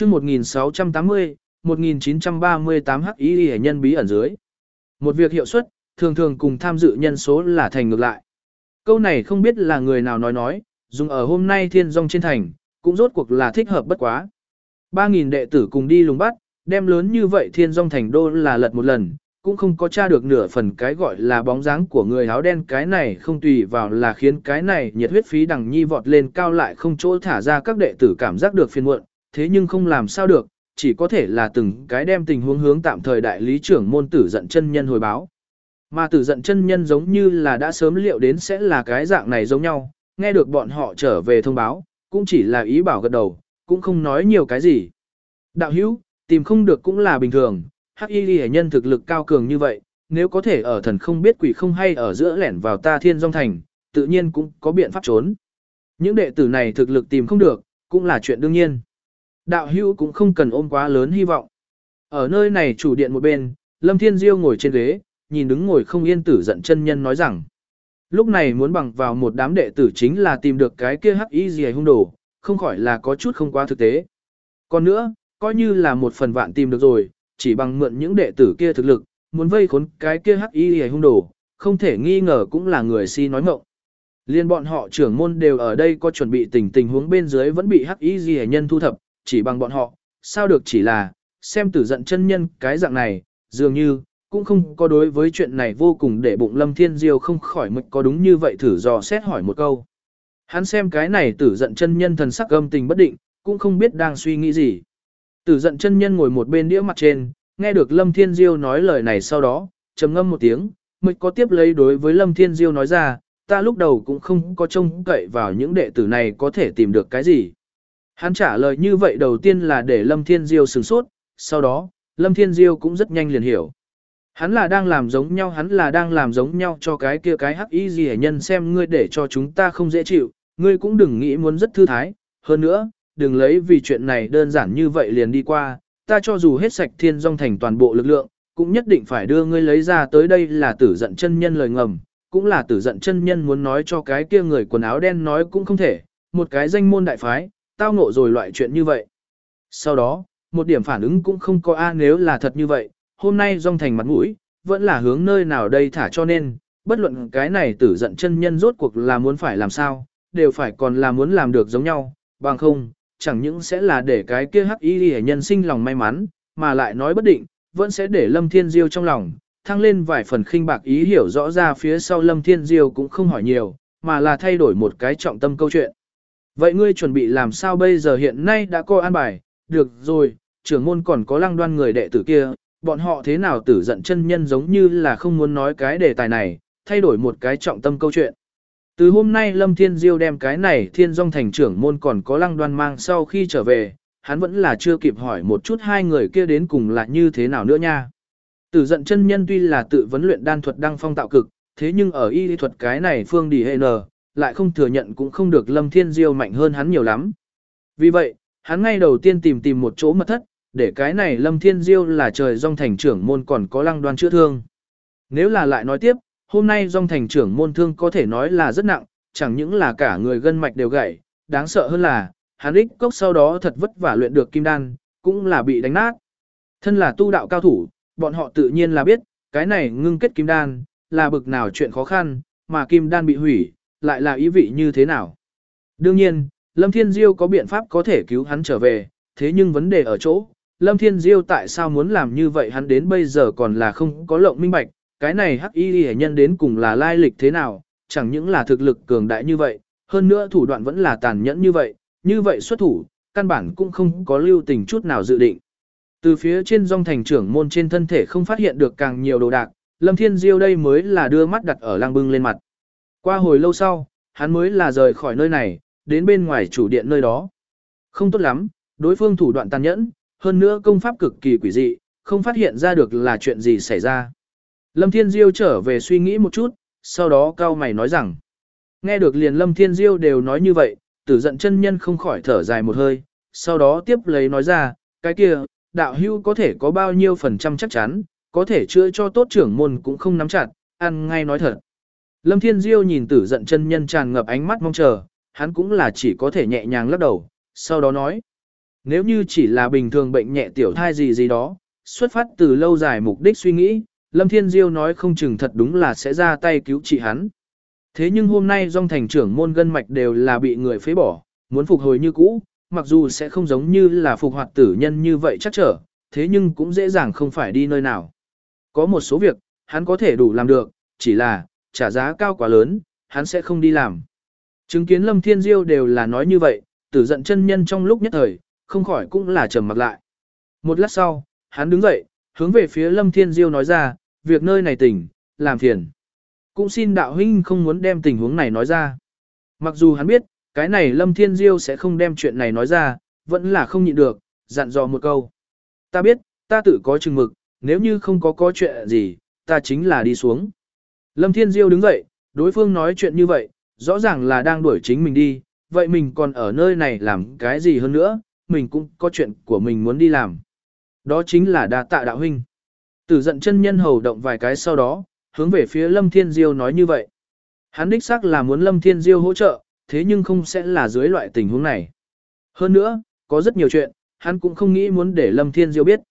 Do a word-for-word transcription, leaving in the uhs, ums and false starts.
chương một nghìn sáu trăm tám mươi, một nghìn chín trăm ba mươi tám hắc y hệ nhân bí ẩn dưới. Một việc hiệu suất, thường thường cùng tham dự nhân số là thành ngược lại. Câu này không biết là người nào nói nói, dùng ở hôm nay thiên dòng trên thành, cũng rốt cuộc là thích hợp bất quá. ba nghìn đệ tử cùng đi lùng bắt, đem lớn như vậy thiên dòng thành đô là lật một lần, cũng không có tra được nửa phần cái gọi là bóng dáng của người áo đen, cái này không tùy vào là khiến cái này nhiệt huyết phí đằng nhi vọt lên cao lại không chỗ thả ra các đệ tử cảm giác được phiền muộn, thế nhưng không làm sao được, chỉ có thể là từng cái đem tình huống hướng tạm thời đại lý trưởng môn Tử Giận chân nhân hồi báo. Mà Tử Giận chân nhân giống như là đã sớm liệu đến sẽ là cái dạng này giống nhau, nghe được bọn họ trở về thông báo, cũng chỉ là ý bảo gật đầu, cũng không nói nhiều cái gì. Đạo hữu, tìm không được cũng là bình thường, hắc y ghi nhân thực lực cao cường như vậy, nếu có thể ở thần không biết quỷ không hay ở giữa lẻn vào ta thiên dòng thành, tự nhiên cũng có biện pháp trốn. Những đệ tử này thực lực tìm không được, cũng là chuyện đương nhiên. Đạo hữu cũng không cần ôm quá lớn hy vọng. Ở nơi này chủ điện một bên, Lâm Thiên Diêu ngồi trên ghế, nhìn đứng ngồi không yên Tử Giận chân nhân nói rằng, lúc này muốn bằng vào một đám đệ tử chính là tìm được cái kia hắc y gì hung đồ, không khỏi là có chút không quá thực tế. Còn nữa, coi như là một phần vạn tìm được rồi, chỉ bằng mượn những đệ tử kia thực lực, muốn vây khốn cái kia hắc y gì hung đồ, không thể nghi ngờ cũng là người si nói ngọng. Liên bọn họ trưởng môn đều ở đây có chuẩn bị tình tình huống bên dưới vẫn bị hắc y gì nhân thu thập, chỉ bằng bọn họ, sao được chỉ là, xem Tử Giận chân nhân cái dạng này, dường như, cũng không có đối với chuyện này vô cùng để bụng. Lâm Thiên Diêu không khỏi mực có đúng như vậy thử dò xét hỏi một câu. Hắn xem cái này Tử Giận chân nhân thần sắc âm tình bất định, cũng không biết đang suy nghĩ gì. Tử Giận chân nhân ngồi một bên đĩa mặt trên, nghe được Lâm Thiên Diêu nói lời này sau đó, trầm ngâm một tiếng, mực có tiếp lấy đối với Lâm Thiên Diêu nói ra, ta lúc đầu cũng không có trông cậy vào những đệ tử này có thể tìm được cái gì. Hắn trả lời như vậy đầu tiên là để Lâm Thiên Diêu sửng sốt, sau đó, Lâm Thiên Diêu cũng rất nhanh liền hiểu. Hắn là đang làm giống nhau, hắn là đang làm giống nhau cho cái kia cái hắc y gì nhân xem ngươi để cho chúng ta không dễ chịu, ngươi cũng đừng nghĩ muốn rất thư thái, hơn nữa, đừng lấy vì chuyện này đơn giản như vậy liền đi qua, ta cho dù hết sạch thiên dòng thành toàn bộ lực lượng, cũng nhất định phải đưa ngươi lấy ra tới. Đây là Tử Giận chân nhân lời ngầm, cũng là Tử Giận chân nhân muốn nói cho cái kia người quần áo đen nói cũng không thể, một cái danh môn đại phái, tao ngộ rồi loại chuyện như vậy. Sau đó, một điểm phản ứng cũng không có a nếu là thật như vậy, hôm nay dòng thành mặt mũi, vẫn là hướng nơi nào đây thả cho nên, bất luận cái này Tử Giận chân nhân rốt cuộc là muốn phải làm sao, đều phải còn là muốn làm được giống nhau, bằng không, chẳng những sẽ là để cái kia hắc y hệ nhân sinh lòng may mắn, mà lại nói bất định, vẫn sẽ để Lâm Thiên Diêu trong lòng, thăng lên vài phần khinh bạc ý hiểu rõ ra phía sau. Lâm Thiên Diêu cũng không hỏi nhiều, mà là thay đổi một cái trọng tâm câu chuyện. Vậy ngươi chuẩn bị làm sao bây giờ? Hiện nay đã có an bài, được rồi, trưởng môn còn có Lăng Đoan người đệ tử kia, bọn họ thế nào? Tử Giận chân nhân giống như là không muốn nói cái đề tài này, thay đổi một cái trọng tâm câu chuyện. Từ hôm nay Lâm Thiên Diêu đem cái này thiên dòng thành trưởng môn còn có Lăng Đoan mang sau khi trở về, hắn vẫn là chưa kịp hỏi một chút hai người kia đến cùng là như thế nào nữa nha. Tử Giận chân nhân tuy là tự vấn luyện đan thuật đăng phong tạo cực, thế nhưng ở y lý thuật cái này phương đi hệ nờ, lại không thừa nhận cũng không được Lâm Thiên Diêu mạnh hơn hắn nhiều lắm. Vì vậy, hắn ngay đầu tiên tìm tìm một chỗ mật thất, để cái này Lâm Thiên Diêu là trời dòng thành trưởng môn còn có Lăng Đoan chữa thương. Nếu là lại nói tiếp, hôm nay dòng thành trưởng môn thương có thể nói là rất nặng, chẳng những là cả người gân mạch đều gãy, đáng sợ hơn là, hắn ích cốc sau đó thật vất vả luyện được kim đan, cũng là bị đánh nát. Thân là tu đạo cao thủ, bọn họ tự nhiên là biết, cái này ngưng kết kim đan, là bực nào chuyện khó khăn, mà kim đan bị hủy, lại là ý vị như thế nào. Đương nhiên, Lâm Thiên Diêu có biện pháp có thể cứu hắn trở về, thế nhưng vấn đề ở chỗ, Lâm Thiên Diêu tại sao muốn làm như vậy hắn đến bây giờ còn là không có lộng minh bạch, cái này hắc y hệ nhân đến cùng là lai lịch thế nào, chẳng những là thực lực cường đại như vậy, hơn nữa thủ đoạn vẫn là tàn nhẫn như vậy, như vậy xuất thủ, căn bản cũng không có lưu tình chút nào dự định. Từ phía trên dòng thành trưởng môn trên thân thể không phát hiện được càng nhiều đồ đạc, Lâm Thiên Diêu đây mới là đưa mắt đặt ở Lang Bưng lên mặt. Qua hồi lâu sau, hắn mới là rời khỏi nơi này, đến bên ngoài chủ điện nơi đó. Không tốt lắm, đối phương thủ đoạn tàn nhẫn, hơn nữa công pháp cực kỳ quỷ dị, không phát hiện ra được là chuyện gì xảy ra. Lâm Thiên Diêu trở về suy nghĩ một chút, sau đó cao mày nói rằng. Nghe được liền Lâm Thiên Diêu đều nói như vậy, Tử Giận chân nhân không khỏi thở dài một hơi, sau đó tiếp lấy nói ra, cái kia, đạo hưu có thể có bao nhiêu phần trăm chắc chắn, có thể chữa cho tốt trưởng môn cũng không nắm chặt, ăn ngay nói thật. Lâm Thiên Diêu nhìn Tử Giận chân nhân tràn ngập ánh mắt mong chờ, hắn cũng là chỉ có thể nhẹ nhàng lắc đầu, sau đó nói. Nếu như chỉ là bình thường bệnh nhẹ tiểu thai gì gì đó, xuất phát từ lâu dài mục đích suy nghĩ, Lâm Thiên Diêu nói không chừng thật đúng là sẽ ra tay cứu trị hắn. Thế nhưng hôm nay dòng thành trưởng môn gân mạch đều là bị người phế bỏ, muốn phục hồi như cũ, mặc dù sẽ không giống như là phục hoạt tử nhân như vậy chắc trở, thế nhưng cũng dễ dàng không phải đi nơi nào. Có một số việc, hắn có thể đủ làm được, chỉ là, trả giá cao quá lớn, hắn sẽ không đi làm. Chứng kiến Lâm Thiên Diêu đều là nói như vậy, tử giận chân nhân trong lúc nhất thời, không khỏi cũng là trầm mặc lại. Một lát sau, hắn đứng dậy, hướng về phía Lâm Thiên Diêu nói ra, việc nơi này tỉnh, làm phiền. Cũng xin đạo huynh không muốn đem tình huống này nói ra. Mặc dù hắn biết, cái này Lâm Thiên Diêu sẽ không đem chuyện này nói ra, vẫn là không nhịn được, dặn dò một câu. Ta biết, ta tự có chừng mực, nếu như không có có chuyện gì, ta chính là đi xuống. Lâm Thiên Diêu đứng dậy, đối phương nói chuyện như vậy, rõ ràng là đang đuổi chính mình đi, vậy mình còn ở nơi này làm cái gì hơn nữa, mình cũng có chuyện của mình muốn đi làm. Đó chính là đa tạ đạo huynh. Tử giận chân nhân hầu động vài cái sau đó, hướng về phía Lâm Thiên Diêu nói như vậy. Hắn đích xác là muốn Lâm Thiên Diêu hỗ trợ, thế nhưng không sẽ là dưới loại tình huống này. Hơn nữa, có rất nhiều chuyện, hắn cũng không nghĩ muốn để Lâm Thiên Diêu biết.